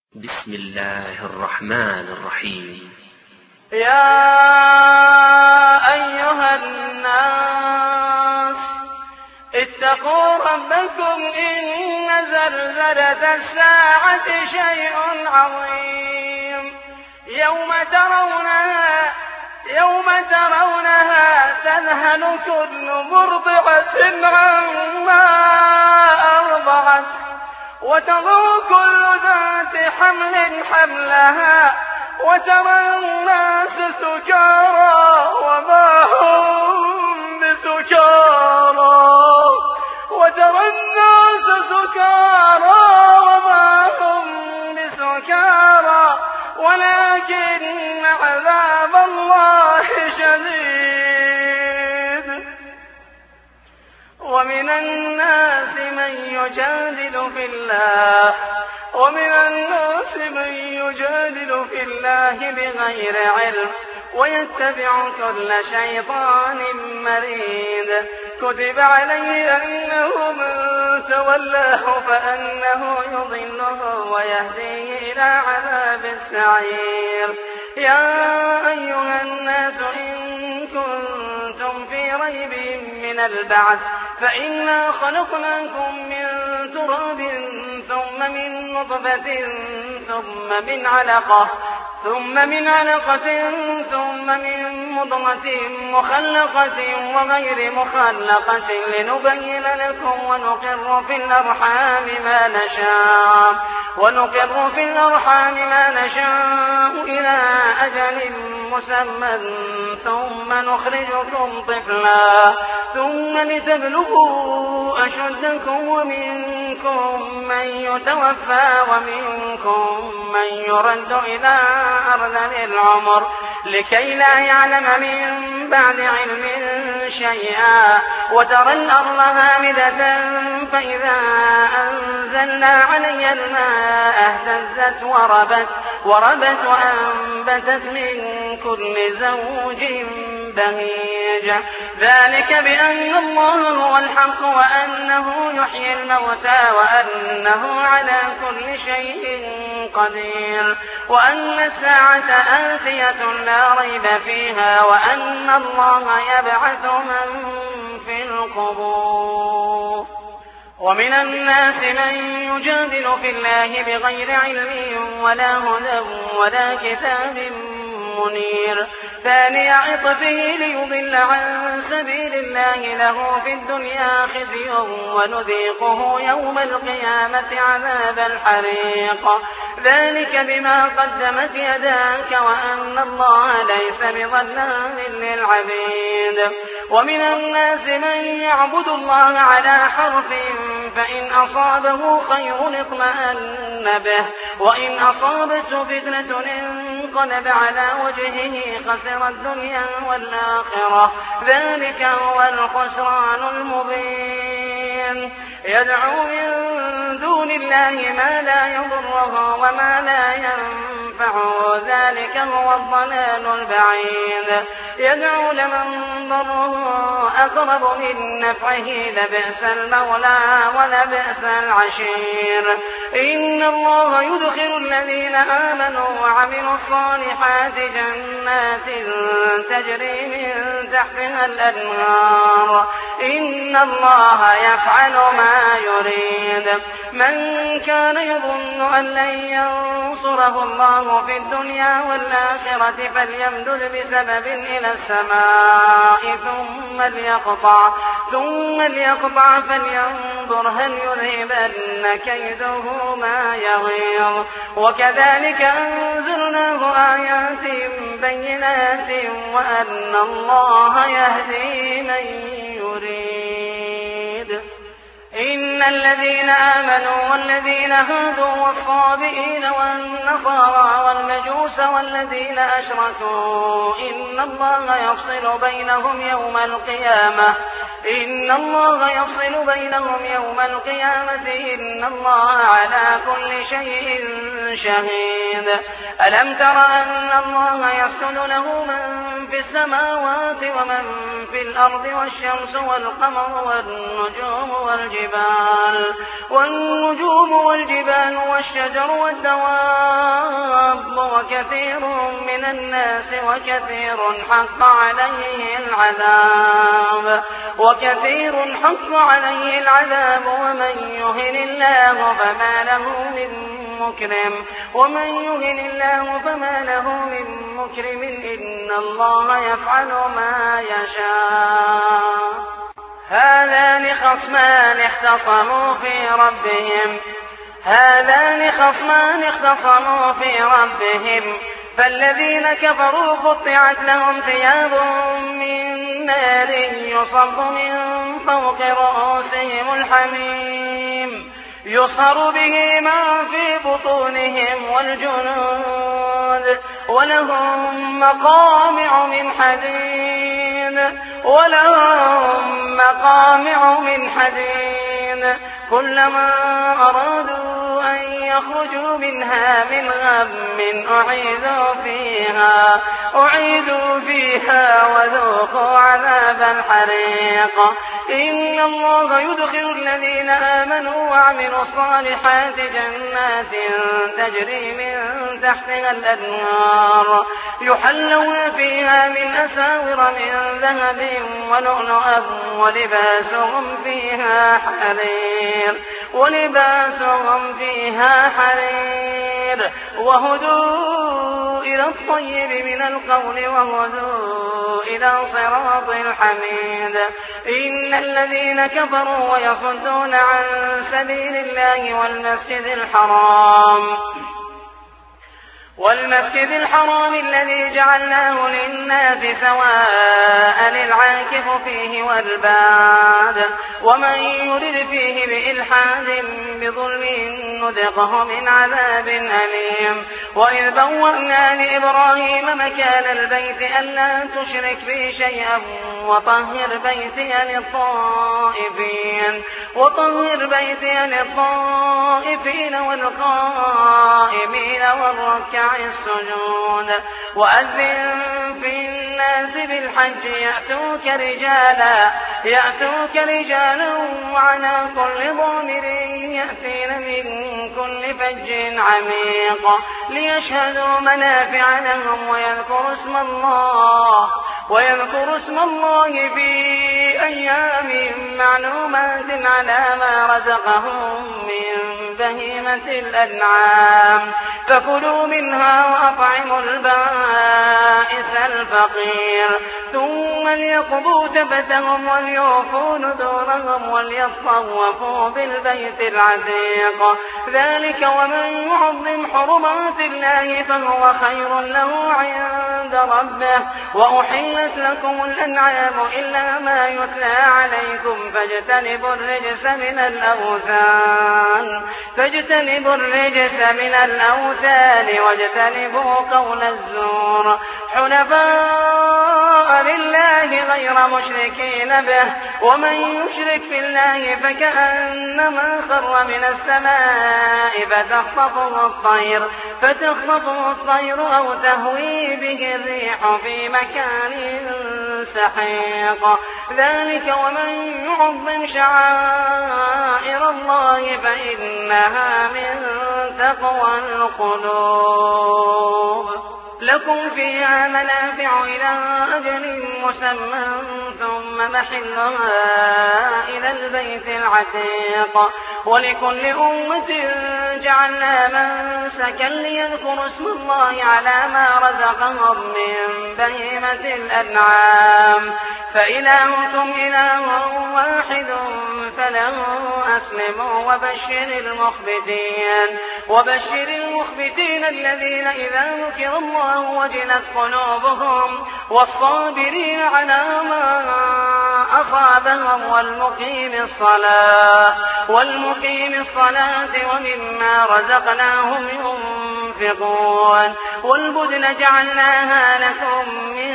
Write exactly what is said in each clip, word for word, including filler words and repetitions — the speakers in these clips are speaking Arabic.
بسم الله الرحمن الرحيم. يا أيها الناس اتقوا ربكم إن زلزلة الساعة شيء عظيم يوم ترونها يوم ترونها تذهل كل مرضعة عما أرضعت وتضع كل ذات حمل حملها وترى الناس سكارى وما هم بسكارى وترى الناس سكارى وما هم بسكارى ولكن عذاب الله شديد. ومن الناس من يجادل في الله ومن الناس من يجادل في الله بغير علم ويتبع كل شيطان مريد. كتب عليه أنه من تولاه فأنه يضله ويهديه إلى عذاب السعير. يا أيها الناس إن كنتم في ريب من البعث فإنا خلقناكم من تراب ثم من نطفة ثم من علقة ثم من علقة ثم من مضغة مخلقة وغير مخلقة لنبين لكم ونقر في الأرحام ما نشاء ونقر في الأرحام ما نشاء إلى أجل مسمى ثم نخرجكم طفلا ثم لتبلغوا أشدكم ومنكم من يتوفى ومنكم من يرد إلى أرذل العمر لكي لا يعلم من بعد علم شيئا. وترى الأرض هامدة فإذا أنزلنا عليها الماء اهتزت وربت وربت وأنبتت من كل زوج بهيج. ذلك بأن الله هو الحق وأنه يحيي الموتى وأنه على كل شيء قدير وأن الساعة آتية لا ريب فيها وأن الله يبعث من في القبور. ومن الناس من يجادل في الله بغير علم ولا هدى ولا كتاب منير. ثاني عطفه ليضل عن سبيل الله له في الدنيا خزي ونذيقه يوم القيامة عذاب الحريق. ذلك بما قدمت يداك وأن الله ليس بظلام للعبيد. ومن الناس من يعبد الله على حرف فإن أصابه خير اطمأن به وإن أصابته فتنة انقلب على وجهه خسر الدنيا والآخرة. ذلك هو الخسران المبين. يدعو من دون الله ما لا يضره وما لا ينفعه ذلك هو الضلال البعيد. يدعو لمن ضره أقرب من نفعه لبئس المولى ولبئس العشير. إن الله يدخل الذين آمنوا وعملوا الصالحات جنات تجري من تحتها الأنهار. إن الله يفعل ما يريد. من كان يظن أن لن ينصره الله في الدنيا والآخرة فليمدد بسبب إلى السماء ثم ليقطع ثم ليقطع فلينظر هل يذهبن كيده ما يغيظ. وكذلك أنزلناه آيات بينات وأن الله يهدي من يريد. إن الذين آمنوا والذين هادوا والصابئين والنصارى والمجوس والذين أشركوا إن الله يفصل بينهم يوم القيامة إن الله يفصل بينهم يوم القيامة إن الله على كل شيء شهيد. ألم تر أن الله يسجد له من في السماوات ومن في الأرض والشمس والقمر والنجوم والجبال والنجوم والجبال والشجر والدواب كثير من الناس وكثير حق عليه العذاب وكثير حق عليه العذاب ومن يهن الله فما له من مكرم ومن يهن الله فما له من مكرم إن الله يفعل ما يشاء. هذان خصمان اختصموا في ربهم هذان خصمان اختصموا في ربهم فالذين كفروا قطعت لهم ثياب من نار يصب من فوق رؤوسهم الحميم يصهر به ما في بطونهم والجنود ولهم مقامع من حديد ولهم مقامع من حديد كلما أرادوا أن يخرجوا منها من غم أعيدوا فيها أعيدوا فيها وذوقوا عذاب الحريق. إن الله يدخل الذين آمنوا وعملوا الصالحات جنات تجري من تحتها الأنهار يحلون فيها من أساور من ذهب ولؤلؤا ولباسهم فيها حرير ولباسهم فيها حرير وهدوا إلى الطيب من القول وهدوا إلى صراط الحميد. إن الذين كفروا ويصدون عن سبيل الله والمسجد الحرام والمسجد الحرام الذي جعلناه للناس سواء العاكف فيه والباد ومن يرد فيه بإلحاد بظلم نذقه من عذاب أليم. وإذ بوأنا لإبراهيم مكان البيت ألا تشرك بي شيئا وطهر بيتي للطائفين وطهر بيتي للطائفين والقائمين والركع السجود. وأذن في الناس بالحج يأتوك رجالا يأتوك رجالا وعلى كل ضامر يأتين من كل فج عميق ليشهدوا منافع لهم ويذكروا اسم الله ويذكروا اسم الله في أيام معلومات على ما رزقهم من بهيمة الأنعام فكلوا منها وأطعموا البائس الفقير ثم ليقضوا تفتهم وليوفوا نذورهم وليطوفوا بالبيت العتيق. ذلك ومن يعظم حرمات الله فهو خير له عند ربه. وأحلت لكم الأنعام إلا ما يتلى عليكم فاجتنبوا الرجس من الأوثان فاجتنبوا الرجس من الأوثان واجتنبوا قول الزور حنفاء لله غير مشركين به ومن يشرك بالله فكأنما خر من السماء فتخطفه الطير فتخطفه الطير أو تهوي به الريح في مكان سحيق. ذلك ومن يعظم شعائر الله فإنها من تقوى القلوب. لكم فيها منافع إلى أجل مسمى ثم محلها إلى البيت العتيق. ولكل أمة جعلنا منسكا ليذكروا اسم الله على ما رزقهم من بهيمة الأنعام فإلهكم إله واحد فله أسلموا وبشر المخبتين وبشر المخبتين الذين إذا ذكر الله وجلت قلوبهم والصابرين على ما أصابهم والمقيم الصلاة والمقيم الصلاة ومما رزقناهم ينفقون. والبدن جعلناها لكم من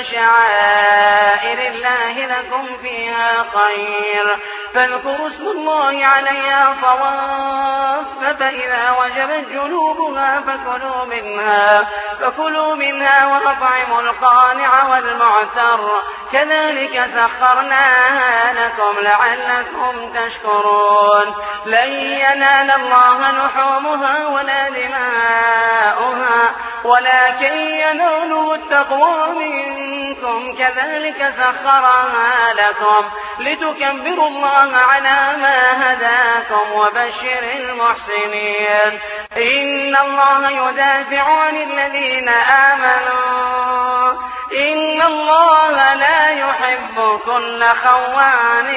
شعائر الله لكم فيها خير فاذكروا اسم الله عليها صواف فإذا وجبت جنوبها فكلوا منها فكلوا منها وأطعموا القانع والمعتر كذلك سخرناها لكم لعلكم تشكرون. لن ينال الله لحومها ولا دماؤها ولكن يناله التقوى منكم كذلك سخرها لكم لتكبروا الله على ما هداكم وبشر المحسنين إن الله يدافع عن الذين آمنوا إن الله لا يحب كل خوان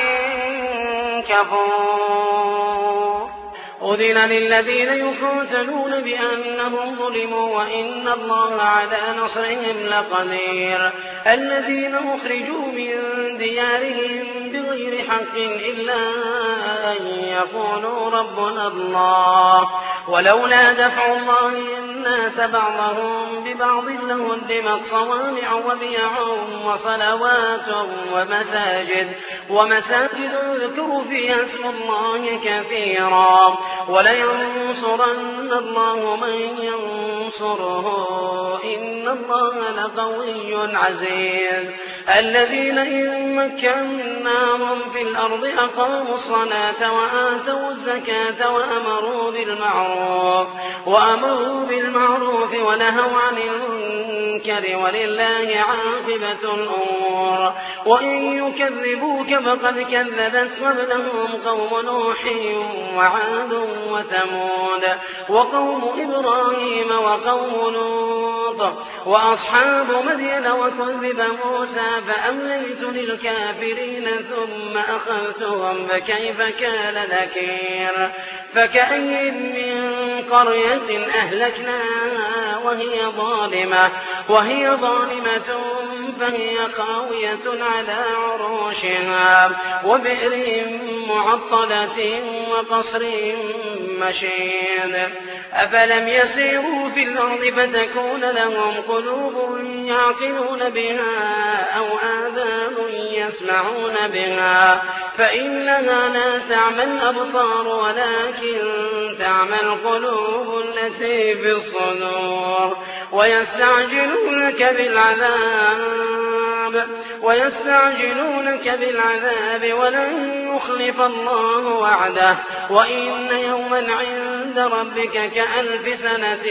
كفور أذن للذين يقاتلون بأنهم ظلموا وإن الله على نصرهم لقدير الذين أخرجوا من ديارهم بغير حق إلا أن يقولوا ربنا الله ولولا دفع الله الناس بعضهم ببعض لهدمت صوامع وبيع وصلوات ومساجد ومساجد يذكر فيها اسم الله كثيرا ولينصرن الله من ينصره إن الله لقوي عزيز الذين إن مكناهم في الأرض أقاموا الصلاة وآتوا الزكاة وأمروا بالمعروف وأمروا بالمعروف ونهوا عن المنكر ولله عاقبة الأمور وإن يكذبوك فقد كذبت قبلهم قوم نوح وعاد وثمود وقوم إبراهيم وقوم لوط وأصحاب مدين وكذب موسى فأمليت للكافرين ثم أخذتهم فكيف كان نكير فكأي من قرية أهلكناها وهي ظالمة وهي ظالمة فهي خاوية على عروشها وبئر معطلة وقصر مشيد أفلم يسيروا في الأرض فتكون لهم قلوب يعقلون بها أو آذان يسمعون بها فإنها لا تعمى الأبصار ولكن تعمى القلوب التي في الصدور ويستعجلونك بالعذاب ويستعجلونك بالعذاب ولن يخلف الله وعده وإن يوما عند ربك كألف سنة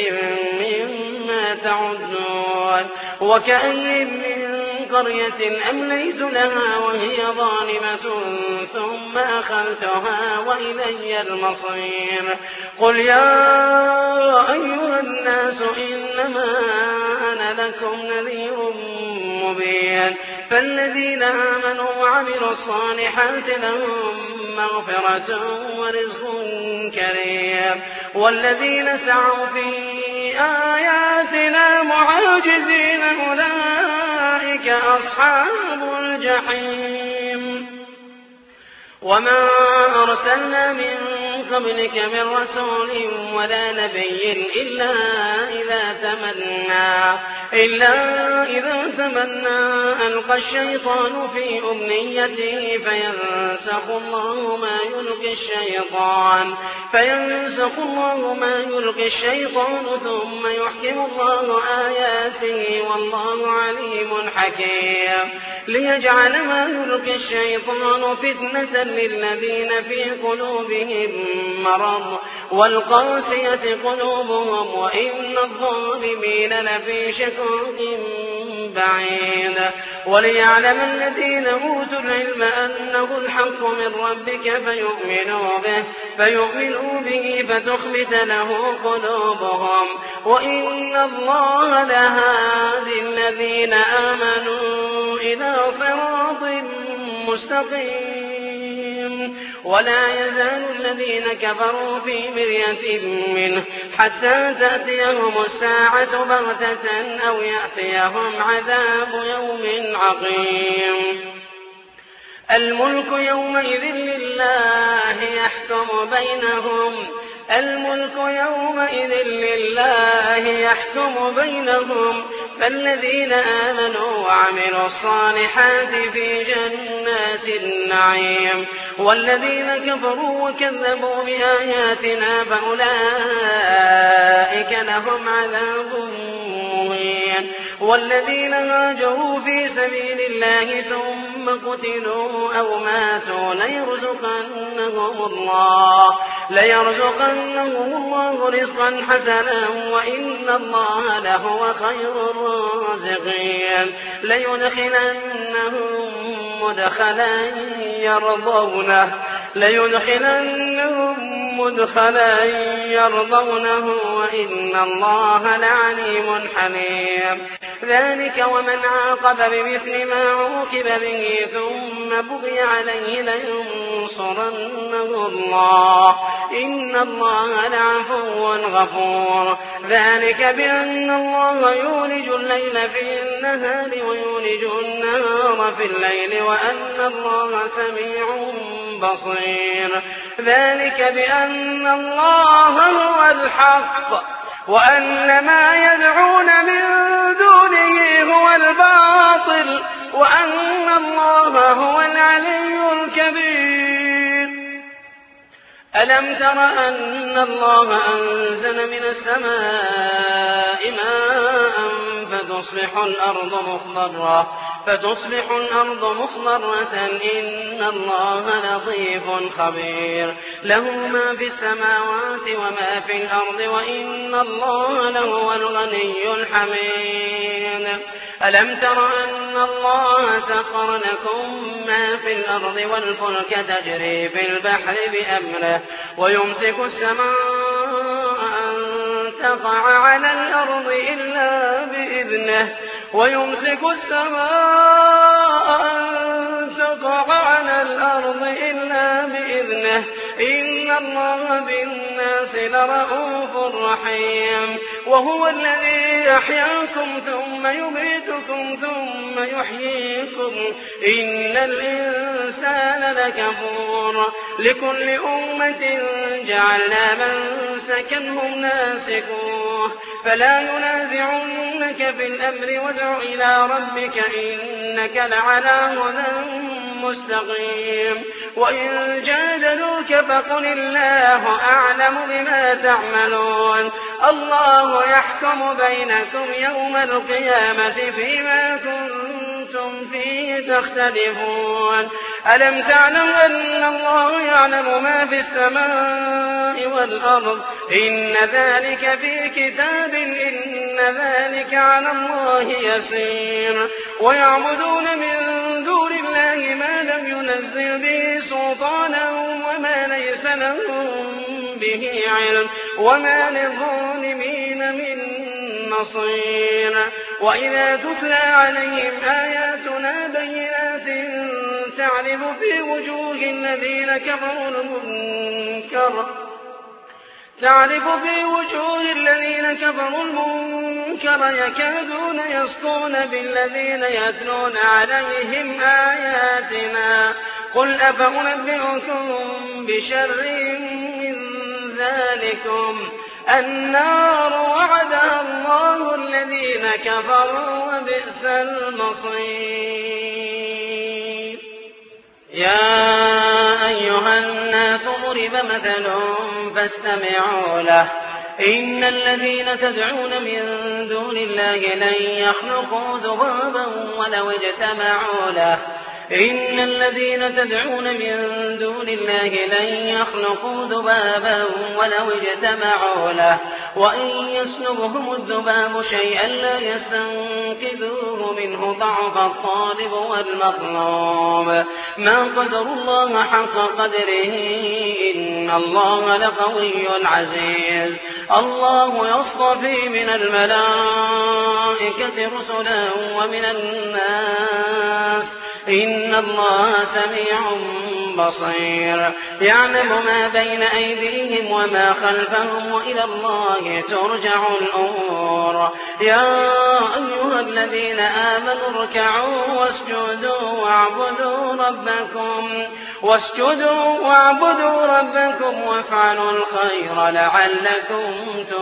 مما تعدون وكأي من قرية أمليت لها وهي ظالمة ثم أخذتها وإلي المصير قل يا أيها الناس إنما أنا لكم نذير مبين فالذين آمنوا وعملوا الصالحات لهم مغفرة ورزق كريم والذين سعوا في آياتنا معاجزين أولئك أصحاب الجحيم وما أرسلنا من قبلك من رسول ولا نبي إلا إذا تمنى إلا إذا تمنى ألقى الشيطان في أمنيته فينسخ الله ما يلقي الشيطان فينسخ الله ما يلقي الشيطان ثم يحكم الله آياته والله عليم حكيم ليجعل ما يلقي الشيطان فتنة للذين في قلوبهم مرض والقاسية قلوبهم وإن الظالمين لفي شقاق بعيد وليعلم الذين أوتوا العلم أنه الحق من ربك فيؤمنوا به فيؤمنوا به فتخبت له قلوبهم وإن الله لهادي الذين آمنوا إلى صراط مستقيم ولا يزال الذين كفروا في مرية منه حتى تأتيهم الساعة بغتة أو يأتيهم عذاب يوم عقيم الملك يومئذ لله يحكم بينهم الملك يومئذ لله يحكم بينهم فالذين آمنوا وعملوا الصالحات في جنات النعيم والذين كفروا وكذبوا بآياتنا فأولئك لهم عذاب مهين والذين هاجروا في سبيل الله ثم قتلوا أو ماتوا ليرزقنهم الله ليرزقنهم الله رزقا حسنا وإن الله لهو خير الرازقين ليدخلنهم مدخلا يرضونه ليدخلنهم مدخلا يرضونه وإن الله لعليم حليم ذلك ومن عاقب بمثل ما عوقب به ثم بغي عليه لينصرنه الله إن الله لعفو غفور ذلك بأن الله يولج الليل في النهار ويولج النهار في الليل وأن الله سميع بصير ذلك بأن الله هو الحق وأن ما يدعون من دونه هو الباطل وأن الله هو العلي الكبير ألم تر أن الله أنزل من السماء ماء فتصبح الأرض مخضرة فتصبح الأرض مخضرة إن الله لطيف خبير له ما في السماوات وما في الأرض وإن الله لهو الغني الحميد ألم تر أن الله سخر لكم ما في الأرض والفلك تجري في البحر بأمره ويمسك السماء أن تقع على الأرض إلا بإذنه ويمسك السماء أن تقع على الأرض إلا بإذنه إن الله بالناس لرءوف رحيم وهو الذي يحياكم ثم يميتكم ثم يحييكم إن الإنسان لكفور لكل أمة جعلنا منسكا هم ناسكوه فلا ينازعنك في الأمر وادع إلى ربك إنك لعلى هدى مستقيم وإن جادلوك فقل الله أعلم بما تعملون الله يحكم بينكم يوم القيامة فيما كنتم فيه تختلفون ألم تعلم أن الله يعلم ما في السماء والأرض إن ذلك في كتاب إن ذلك على الله يسير ويعبدون من دون الله ما لم ينزل به سلطانا وما ليس لهم به علم وما للظالمين من نصير وإذا تتلى عليهم آياتنا بينات تعرف في وجوه الذين كفروا المنكر تعرف في وجوه الذين كفروا المنكر يكادون يسطون بالذين يتلون عليهم آياتنا قل أفأنبئكم بشر من ذلكم النار وعدها الله الذين كفروا وبئس المصير يا أيها الناس ضرب مثل فاستمعوا له إن الذين تدعون من دون الله لن يخلقوا ذبابا ولو اجتمعوا له إن الذين تدعون من دون الله لن يخلقوا ذبابا ولو اجتمعوا له وإن يسلبهم الذباب شيئا لا يستنقذوه منه ضعف الطالب والمطلوب ما قدر الله حق قدره إن الله لقوي عزيز الله يصطفي من الملائكة رسلا ومن الناس إن الله سميع بصير يعلم ما بين أيديهم وما خلفهم وإلى الله ترجع الأمور يا أيها الذين آمنوا اركعوا واسجدوا واعبدوا ربكم واسجدوا واعبدوا ربكم وافعلوا الخير لعلكم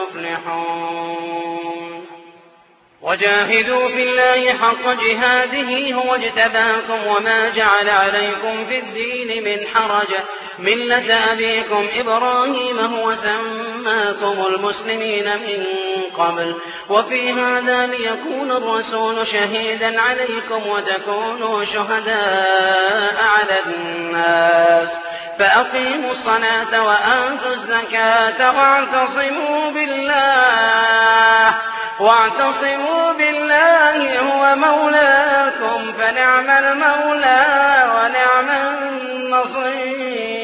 تفلحون وجاهدوا في الله حق جهاده هو اجتباكم وما جعل عليكم في الدين من حرج ملة أبيكم إبراهيم هو سماكم المسلمين من قبل وفي هذا ليكون الرسول شهيدا عليكم وتكونوا شهداء على الناس فأقيموا الصلاة وآتوا الزكاة واعتصموا بالله واعتصموا بالله هو مولاكم فنعم المولى ونعم النصير.